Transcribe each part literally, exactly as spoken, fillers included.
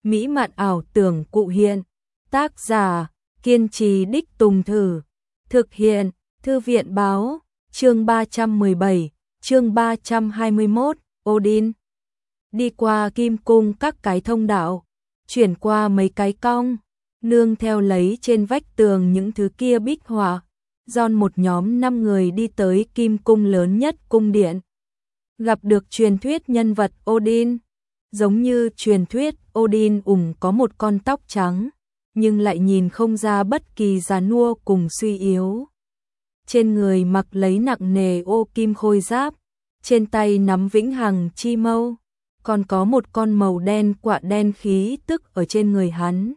mỹ mạn ảo tưởng cụ hiện. Tác giả, kiên trì đích tùng thử. Thực hiện, Thư viện báo, chương ba trăm mười bảy, chương ba trăm hai mươi mốt, Odin. Đi qua kim cung các cái thông đạo, chuyển qua mấy cái cong, nương theo lấy trên vách tường những thứ kia bích họa. John một nhóm năm người đi tới kim cung lớn nhất cung điện. Gặp được truyền thuyết nhân vật Odin. Giống như truyền thuyết, Odin ủng có một con tóc trắng, nhưng lại nhìn không ra bất kỳ già nua cùng suy yếu. Trên người mặc lấy nặng nề ô kim khôi giáp, trên tay nắm vĩnh hằng chi mâu, còn có một con màu đen quạ đen khí tức ở trên người hắn.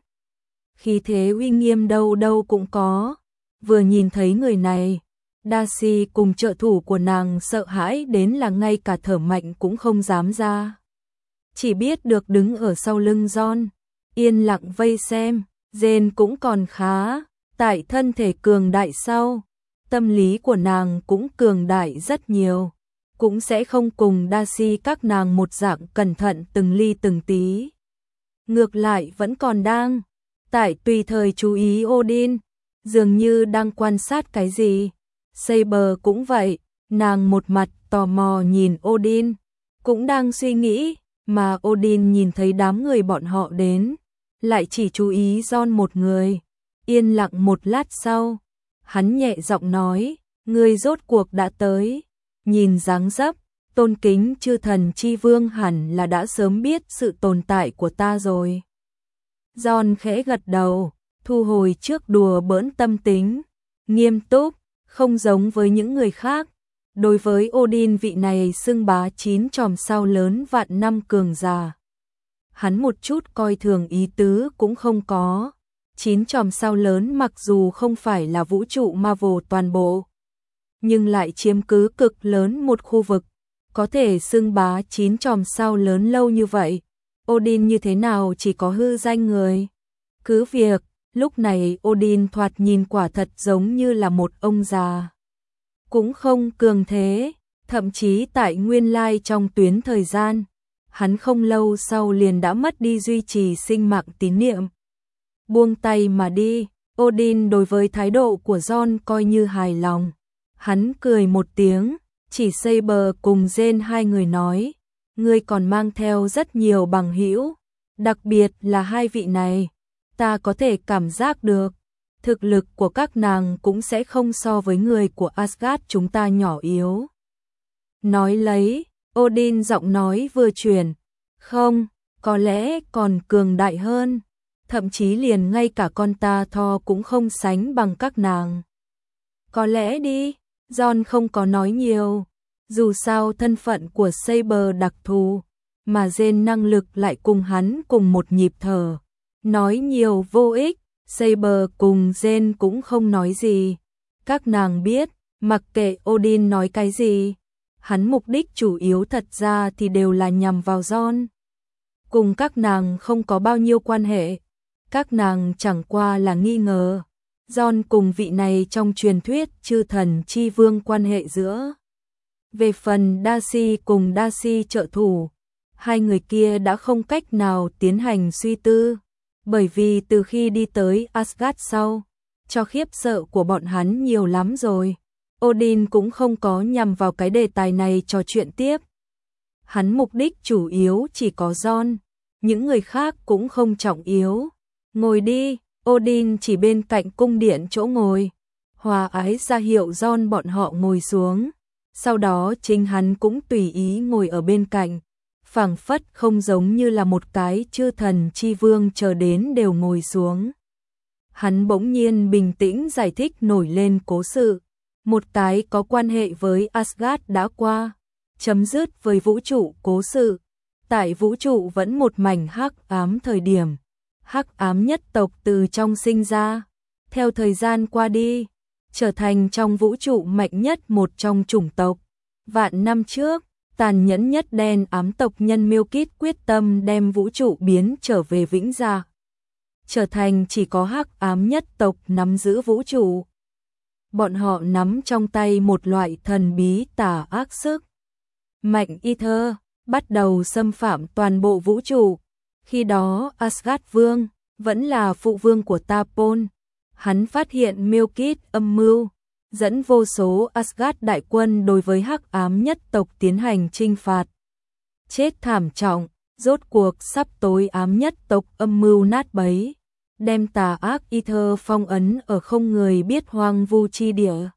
Khí thế uy nghiêm đâu đâu cũng có. Vừa nhìn thấy người này, Darcy cùng trợ thủ của nàng sợ hãi đến là ngay cả thở mạnh cũng không dám ra. Chỉ biết được đứng ở sau lưng John, yên lặng vây xem. Jane cũng còn khá, tại thân thể cường đại sau, tâm lý của nàng cũng cường đại rất nhiều, cũng sẽ không cùng Darcy các nàng một dạng cẩn thận từng ly từng tí. Ngược lại vẫn còn đang, tại tùy thời chú ý Odin, dường như đang quan sát cái gì. Saber cũng vậy, nàng một mặt tò mò nhìn Odin, cũng đang suy nghĩ, mà Odin nhìn thấy đám người bọn họ đến, lại chỉ chú ý John một người. Yên lặng một lát sau, hắn nhẹ giọng nói, ngươi rốt cuộc đã tới. Nhìn dáng dấp, tôn kính chư thần chi vương hẳn là đã sớm biết sự tồn tại của ta rồi. John khẽ gật đầu, thu hồi trước đùa bỡn tâm tính, nghiêm túc, không giống với những người khác. Đối với Odin vị này xưng bá chín chòm sao lớn vạn năm cường già, hắn một chút coi thường ý tứ cũng không có. Chín chòm sao lớn mặc dù không phải là vũ trụ Marvel toàn bộ, nhưng lại chiếm cứ cực lớn một khu vực, có thể xưng bá chín chòm sao lớn lâu như vậy. Odin như thế nào chỉ có hư danh người. Cứ việc, lúc này Odin thoạt nhìn quả thật giống như là một ông già. Cũng không cường thế, thậm chí tại nguyên lai trong tuyến thời gian, hắn không lâu sau liền đã mất đi duy trì sinh mạng tín niệm. Buông tay mà đi, Odin đối với thái độ của John coi như hài lòng. Hắn cười một tiếng, chỉ Saber cùng Jane hai người nói, ngươi còn mang theo rất nhiều bằng hữu, đặc biệt là hai vị này, ta có thể cảm giác được, thực lực của các nàng cũng sẽ không so với người của Asgard chúng ta nhỏ yếu. Nói lấy, Odin giọng nói vừa chuyển, không, có lẽ còn cường đại hơn, thậm chí liền ngay cả con ta Thor cũng không sánh bằng các nàng. Có lẽ đi, John không có nói nhiều, dù sao thân phận của Saber đặc thù, mà Jane năng lực lại cùng hắn cùng một nhịp thở. Nói nhiều vô ích, Saber cùng Jane cũng không nói gì. Các nàng biết, mặc kệ Odin nói cái gì, hắn mục đích chủ yếu thật ra thì đều là nhằm vào John. Cùng các nàng không có bao nhiêu quan hệ, các nàng chẳng qua là nghi ngờ John cùng vị này trong truyền thuyết chư thần chi vương quan hệ giữa. Về phần Darcy cùng Darcy trợ thủ, hai người kia đã không cách nào tiến hành suy tư, bởi vì từ khi đi tới Asgard sau, cho khiếp sợ của bọn hắn nhiều lắm rồi. Odin cũng không có nhằm vào cái đề tài này trò chuyện tiếp. Hắn mục đích chủ yếu chỉ có John, những người khác cũng không trọng yếu. Ngồi đi, Odin chỉ bên cạnh cung điện chỗ ngồi, hòa ái ra hiệu John bọn họ ngồi xuống. Sau đó chính hắn cũng tùy ý ngồi ở bên cạnh, phảng phất không giống như là một cái chư thần chi vương chờ đến đều ngồi xuống. Hắn bỗng nhiên bình tĩnh giải thích nổi lên cố sự, một cái có quan hệ với Asgard đã qua, chấm dứt với vũ trụ cố sự. Tại vũ trụ vẫn một mảnh hắc ám thời điểm, hắc ám nhất tộc từ trong sinh ra, theo thời gian qua đi, trở thành trong vũ trụ mạnh nhất một trong chủng tộc. Vạn năm trước, tàn nhẫn nhất đen ám tộc nhân Milkid quyết tâm đem vũ trụ biến trở về vĩnh dạ, trở thành chỉ có hắc ám nhất tộc nắm giữ vũ trụ. Bọn họ nắm trong tay một loại thần bí tà ác sức mạnh Ether, bắt đầu xâm phạm toàn bộ vũ trụ, Khi đó Asgard Vương vẫn là phụ vương của Tapon. Hắn phát hiện Milkid âm mưu, dẫn vô số Asgard đại quân đối với hắc ám nhất tộc tiến hành chinh phạt. Chết thảm trọng, rốt cuộc sắp tối ám nhất tộc âm mưu nát bấy, đem tà ác Aether phong ấn ở không người biết hoang vu chi địa.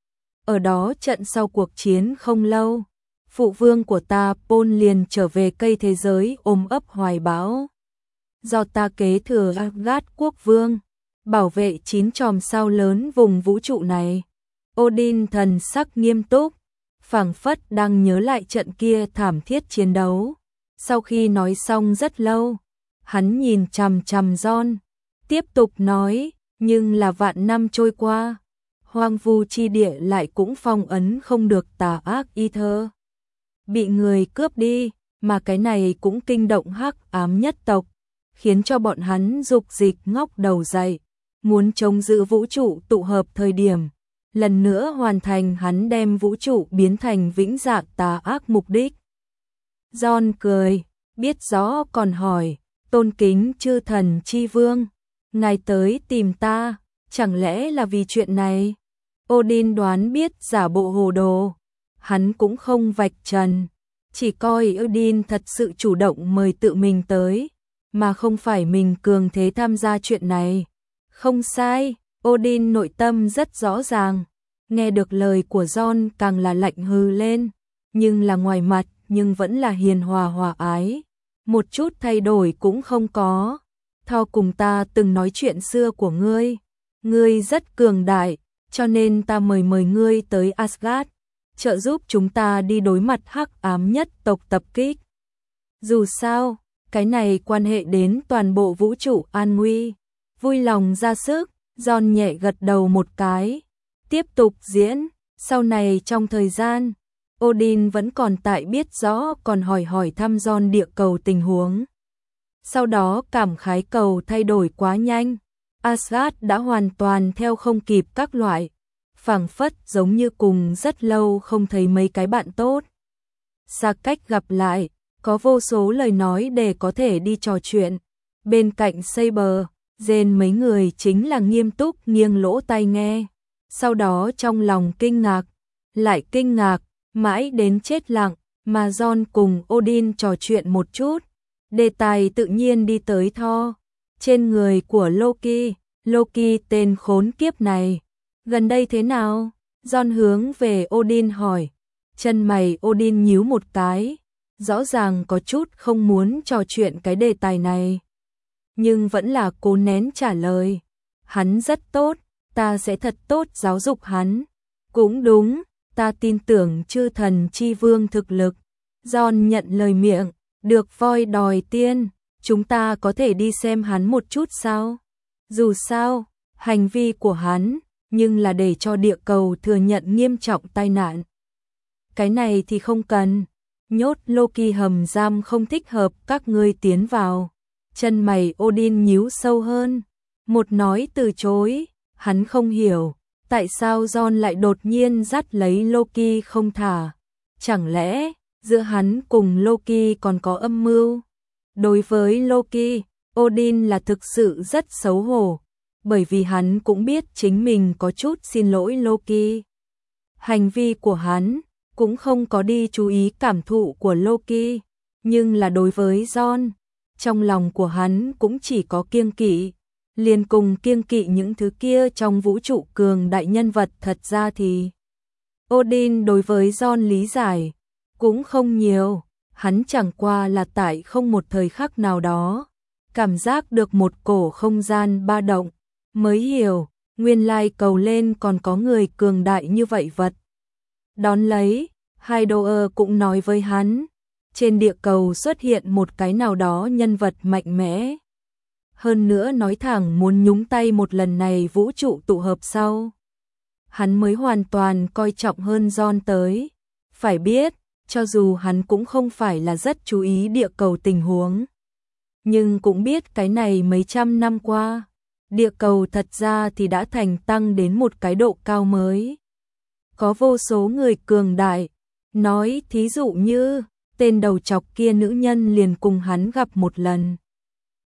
Ở đó trận sau cuộc chiến không lâu, phụ vương của ta Pôn liền trở về cây thế giới ôm ấp hoài bão. Do ta kế thừa Asgard quốc vương, bảo vệ chín chòm sao lớn vùng vũ trụ này. Odin thần sắc nghiêm túc, phảng phất đang nhớ lại trận kia thảm thiết chiến đấu. Sau khi nói xong rất lâu, hắn nhìn chằm chằm John, tiếp tục nói, nhưng là vạn năm trôi qua, hoang vu chi địa lại cũng phong ấn không được tà ác Aether. Bị người cướp đi, mà cái này cũng kinh động hắc ám nhất tộc, khiến cho bọn hắn dục dịch ngóc đầu dậy, muốn chống giữ vũ trụ tụ hợp thời điểm, lần nữa hoàn thành hắn đem vũ trụ biến thành vĩnh dạng tà ác mục đích. John cười, biết rõ còn hỏi, tôn kính chư thần chi vương, ngài tới tìm ta, chẳng lẽ là vì chuyện này? Odin đoán biết giả bộ hồ đồ, hắn cũng không vạch trần, chỉ coi Odin thật sự chủ động mời tự mình tới, mà không phải mình cường thế tham gia chuyện này. Không sai, Odin nội tâm rất rõ ràng, nghe được lời của John càng là lạnh hừ lên, nhưng là ngoài mặt nhưng vẫn là hiền hòa hòa ái, một chút thay đổi cũng không có. Thor cùng ta từng nói chuyện xưa của ngươi, ngươi rất cường đại, cho nên ta mời mời ngươi tới Asgard, trợ giúp chúng ta đi đối mặt hắc ám nhất tộc tập kích. Dù sao, cái này quan hệ đến toàn bộ vũ trụ an nguy. Vui lòng ra sức, John nhẹ gật đầu một cái, tiếp tục diễn. Sau này trong thời gian, Odin vẫn còn tại biết rõ còn hỏi hỏi thăm John địa cầu tình huống. Sau đó cảm khái cầu thay đổi quá nhanh, Asgard đã hoàn toàn theo không kịp các loại, phảng phất giống như cùng rất lâu không thấy mấy cái bạn tốt. Xa cách gặp lại, có vô số lời nói để có thể đi trò chuyện. Bên cạnh Saber, Jane mấy người chính là nghiêm túc nghiêng lỗ tai nghe. Sau đó trong lòng kinh ngạc, lại kinh ngạc, mãi đến chết lặng, mà John cùng Odin trò chuyện một chút. Đề tài tự nhiên đi tới Thor, trên người của Loki, Loki tên khốn kiếp này. Gần đây thế nào? John hướng về Odin hỏi. Chân mày Odin nhíu một cái, rõ ràng có chút không muốn trò chuyện cái đề tài này, nhưng vẫn là cố nén trả lời. Hắn rất tốt, ta sẽ thật tốt giáo dục hắn. Cũng đúng, ta tin tưởng chư thần chi vương thực lực. John nhận lời miệng, được voi đòi tiên, chúng ta có thể đi xem hắn một chút sao? Dù sao, hành vi của hắn, nhưng là để cho địa cầu thừa nhận nghiêm trọng tai nạn. Cái này thì không cần, nhốt Loki hầm giam không thích hợp các ngươi tiến vào. Chân mày Odin nhíu sâu hơn, một nói từ chối, hắn không hiểu, tại sao John lại đột nhiên dắt lấy Loki không thả. Chẳng lẽ, giữa hắn cùng Loki còn có âm mưu? Đối với Loki, Odin là thực sự rất xấu hổ, bởi vì hắn cũng biết chính mình có chút xin lỗi Loki. Hành vi của hắn cũng không có đi chú ý cảm thụ của Loki, nhưng là đối với John, trong lòng của hắn cũng chỉ có kiêng kỵ, liền cùng kiêng kỵ những thứ kia trong vũ trụ cường đại nhân vật. Thật ra thì Odin đối với John lý giải cũng không nhiều, hắn chẳng qua là tại không một thời khắc nào đó cảm giác được một cổ không gian ba động, mới hiểu, nguyên lai cầu lên còn có người cường đại như vậy vật. Đón lấy, Hydor cũng nói với hắn, trên địa cầu xuất hiện một cái nào đó nhân vật mạnh mẽ. Hơn nữa nói thẳng muốn nhúng tay một lần này vũ trụ tụ hợp sau. Hắn mới hoàn toàn coi trọng hơn John tới. Phải biết, cho dù hắn cũng không phải là rất chú ý địa cầu tình huống, nhưng cũng biết cái này mấy trăm năm qua, địa cầu thật ra thì đã thành tăng đến một cái độ cao mới. Có vô số người cường đại, nói thí dụ như tên đầu chọc kia nữ nhân liền cùng hắn gặp một lần,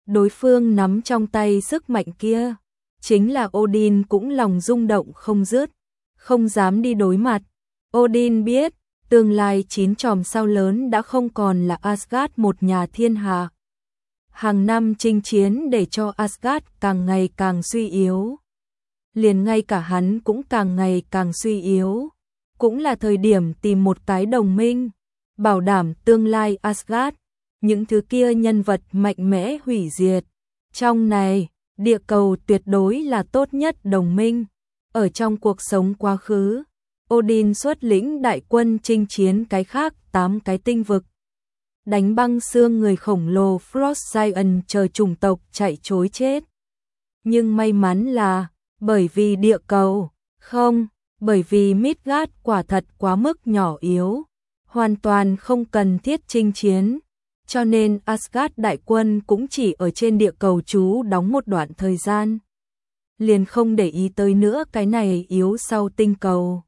đối phương nắm trong tay sức mạnh kia, chính là Odin cũng lòng rung động không dứt, không dám đi đối mặt. Odin biết, tương lai chín chòm sao lớn đã không còn là Asgard một nhà thiên hạ. Hàng năm chinh chiến để cho Asgard càng ngày càng suy yếu. Liền ngay cả hắn cũng càng ngày càng suy yếu. Cũng là thời điểm tìm một cái đồng minh, bảo đảm tương lai Asgard, những thứ kia nhân vật mạnh mẽ hủy diệt. Trong này, địa cầu tuyệt đối là tốt nhất đồng minh. Ở trong cuộc sống quá khứ, Odin xuất lĩnh đại quân chinh chiến cái khác tám cái tinh vực. Đánh băng xương người khổng lồ Frost Giant chờ chủng tộc chạy trối chết. Nhưng may mắn là, bởi vì địa cầu, không, bởi vì Midgard quả thật quá mức nhỏ yếu, hoàn toàn không cần thiết chinh chiến, cho nên Asgard đại quân cũng chỉ ở trên địa cầu trú đóng một đoạn thời gian. Liền không để ý tới nữa cái này yếu sau tinh cầu.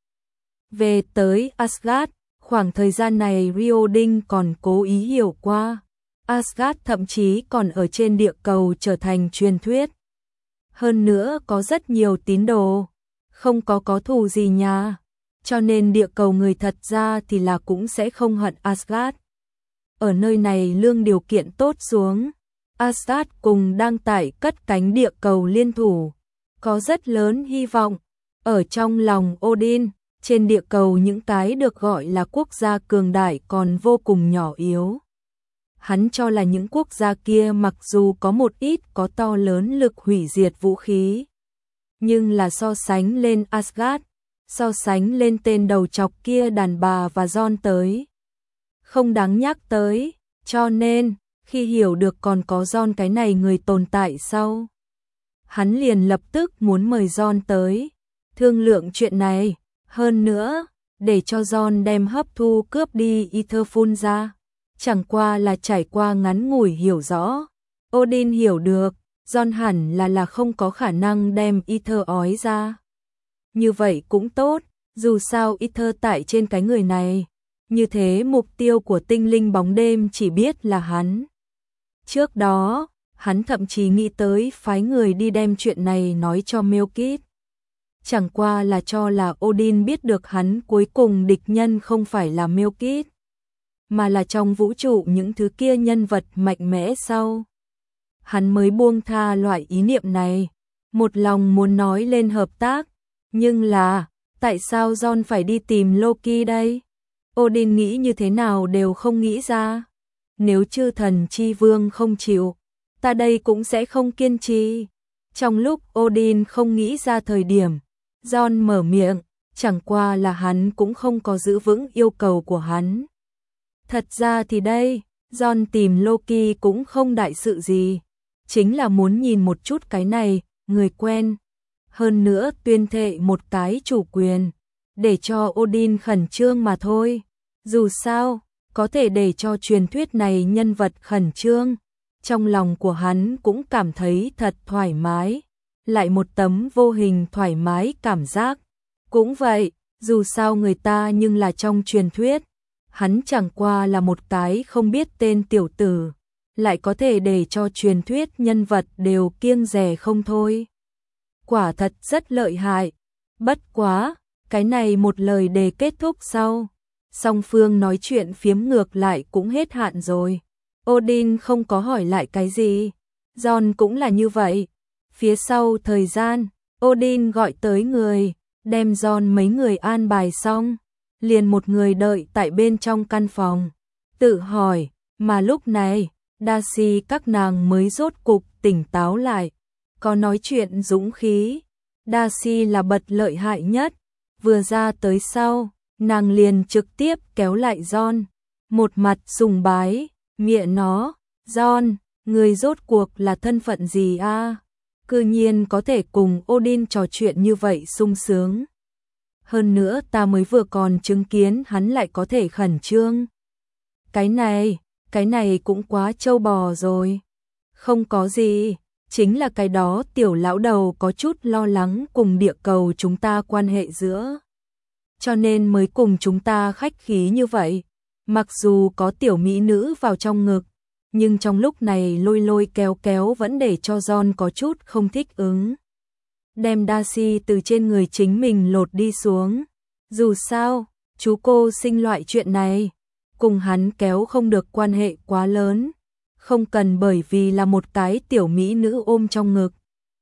Về tới Asgard, khoảng thời gian này Rioding còn cố ý hiểu qua. Asgard thậm chí còn ở trên địa cầu trở thành truyền thuyết. Hơn nữa có rất nhiều tín đồ, không có có thù gì nha, cho nên địa cầu người thật ra thì là cũng sẽ không hận Asgard. Ở nơi này lương điều kiện tốt xuống, Asgard cùng đang tại cất cánh địa cầu liên thủ, có rất lớn hy vọng. Ở trong lòng Odin, trên địa cầu những cái được gọi là quốc gia cường đại còn vô cùng nhỏ yếu. Hắn cho là những quốc gia kia mặc dù có một ít có to lớn lực hủy diệt vũ khí, nhưng là so sánh lên Asgard, so sánh lên tên đầu chọc kia đàn bà và John tới, không đáng nhắc tới, cho nên, khi hiểu được còn có John cái này người tồn tại sau, hắn liền lập tức muốn mời John tới, thương lượng chuyện này, hơn nữa, để cho John đem hấp thu cướp đi Etherful ra. Chẳng qua là trải qua ngắn ngủi hiểu rõ, Odin hiểu được, John hẳn là là không có khả năng đem Ether ói ra. Như vậy cũng tốt, dù sao Ether tại trên cái người này, như thế mục tiêu của tinh linh bóng đêm chỉ biết là hắn. Trước đó, hắn thậm chí nghĩ tới phái người đi đem chuyện này nói cho Melkith. Chẳng qua là cho là Odin biết được hắn cuối cùng địch nhân không phải là Melkith, mà là trong vũ trụ những thứ kia nhân vật mạnh mẽ sau. Hắn mới buông tha loại ý niệm này, một lòng muốn nói lên hợp tác, nhưng là, tại sao John phải đi tìm Loki đây? Odin nghĩ như thế nào đều không nghĩ ra. Nếu chư thần chi vương không chịu, ta đây cũng sẽ không kiên trì. Trong lúc Odin không nghĩ ra thời điểm, John mở miệng, chẳng qua là hắn cũng không có giữ vững yêu cầu của hắn. Thật ra thì đây, John tìm Loki cũng không đại sự gì, chính là muốn nhìn một chút cái này, người quen. Hơn nữa tuyên thệ một cái chủ quyền, để cho Odin khẩn trương mà thôi. Dù sao, có thể để cho truyền thuyết này nhân vật khẩn trương, trong lòng của hắn cũng cảm thấy thật thoải mái. Lại một tấm vô hình thoải mái cảm giác. Cũng vậy, dù sao người ta nhưng là trong truyền thuyết, hắn chẳng qua là một cái không biết tên tiểu tử, lại có thể để cho truyền thuyết nhân vật đều kiêng dè không thôi. Quả thật rất lợi hại. Bất quá, cái này một lời đề kết thúc sau, song phương nói chuyện phiếm ngược lại cũng hết hạn rồi. Odin không có hỏi lại cái gì, John cũng là như vậy. Phía sau thời gian, Odin gọi tới người, đem John mấy người an bài xong, liền một người đợi tại bên trong căn phòng, tự hỏi, mà lúc này, Darcy các nàng mới rốt cục tỉnh táo lại, có nói chuyện dũng khí. Darcy là bật lợi hại nhất, vừa ra tới sau, nàng liền trực tiếp kéo lại John, một mặt sùng bái, mẹ nó, John, người rốt cuộc là thân phận gì a? Cư nhiên có thể cùng Odin trò chuyện như vậy sung sướng. Hơn nữa ta mới vừa còn chứng kiến hắn lại có thể khẩn trương. Cái này, cái này cũng quá trâu bò rồi. Không có gì, chính là cái đó tiểu lão đầu có chút lo lắng cùng địa cầu chúng ta quan hệ giữa. Cho nên mới cùng chúng ta khách khí như vậy. Mặc dù có tiểu mỹ nữ vào trong ngực, nhưng trong lúc này lôi lôi kéo kéo vẫn để cho John có chút không thích ứng. Đem Darcy từ trên người chính mình lột đi xuống. Dù sao, chú cô sinh loại chuyện này, cùng hắn kéo không được quan hệ quá lớn, không cần bởi vì là một cái tiểu mỹ nữ ôm trong ngực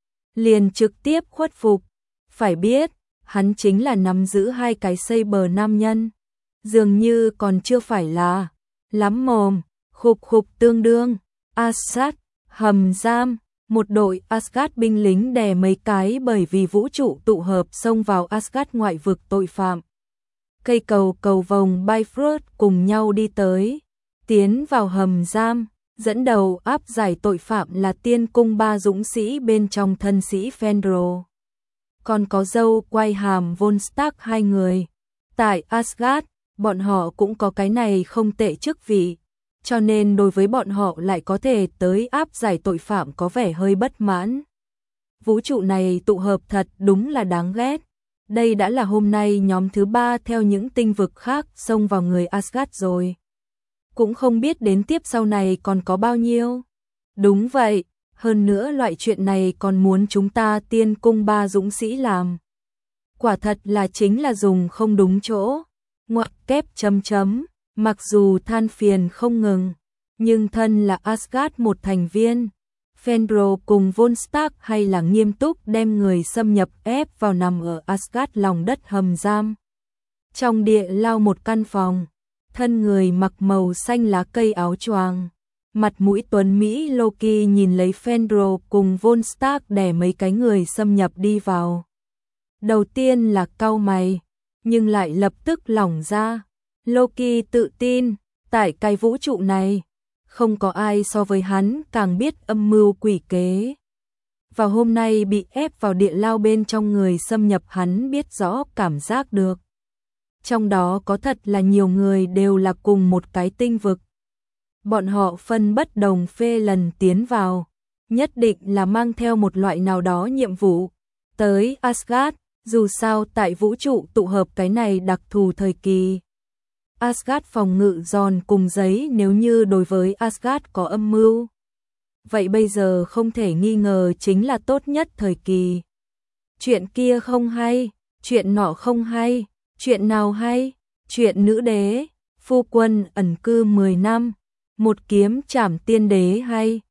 liền trực tiếp khuất phục. Phải biết, hắn chính là nắm giữ hai cái saber nam nhân, dường như còn chưa phải là lắm mồm, khục khục tương đương. Asgard, hầm giam, một đội Asgard binh lính đè mấy cái bởi vì vũ trụ tụ hợp xông vào Asgard ngoại vực tội phạm. Cây cầu cầu vồng Bifrost cùng nhau đi tới, tiến vào hầm giam, dẫn đầu áp giải tội phạm là tiên cung ba dũng sĩ bên trong thân sĩ Fenrir. Còn có dâu quay hàm Von Stark hai người. Tại Asgard, bọn họ cũng có cái này không tệ chức vị, cho nên đối với bọn họ lại có thể tới áp giải tội phạm có vẻ hơi bất mãn. Vũ trụ này tụ hợp thật đúng là đáng ghét. Đây đã là hôm nay nhóm thứ ba theo những tinh vực khác xông vào người Asgard rồi. Cũng không biết đến tiếp sau này còn có bao nhiêu. Đúng vậy, hơn nữa loại chuyện này còn muốn chúng ta tiên cung ba dũng sĩ làm. Quả thật là chính là dùng không đúng chỗ. Ngoặc kép chấm chấm, mặc dù than phiền không ngừng, nhưng thân là Asgard một thành viên, Fenrir cùng Von Stark hay là nghiêm túc đem người xâm nhập ép vào nằm ở Asgard lòng đất hầm giam. Trong địa lao một căn phòng, thân người mặc màu xanh lá cây áo choàng, mặt mũi tuấn Mỹ Loki nhìn lấy Fenrir cùng Von Stark đè mấy cái người xâm nhập đi vào. Đầu tiên là cau mày, nhưng lại lập tức lỏng ra. Loki tự tin, tại cái vũ trụ này, không có ai so với hắn càng biết âm mưu quỷ kế. Vào hôm nay bị ép vào địa lao bên trong người xâm nhập hắn biết rõ cảm giác được. Trong đó có thật là nhiều người đều là cùng một cái tinh vực. Bọn họ phân bất đồng phê lần tiến vào, nhất định là mang theo một loại nào đó nhiệm vụ. Tới Asgard, dù sao tại vũ trụ tụ hợp cái này đặc thù thời kỳ. Asgard phòng ngự giòn cùng giấy nếu như đối với Asgard có âm mưu. Vậy bây giờ không thể nghi ngờ chính là tốt nhất thời kỳ. Chuyện kia không hay, chuyện nọ không hay, chuyện nào hay, chuyện nữ đế, phu quân ẩn cư mười năm, một kiếm trảm tiên đế hay,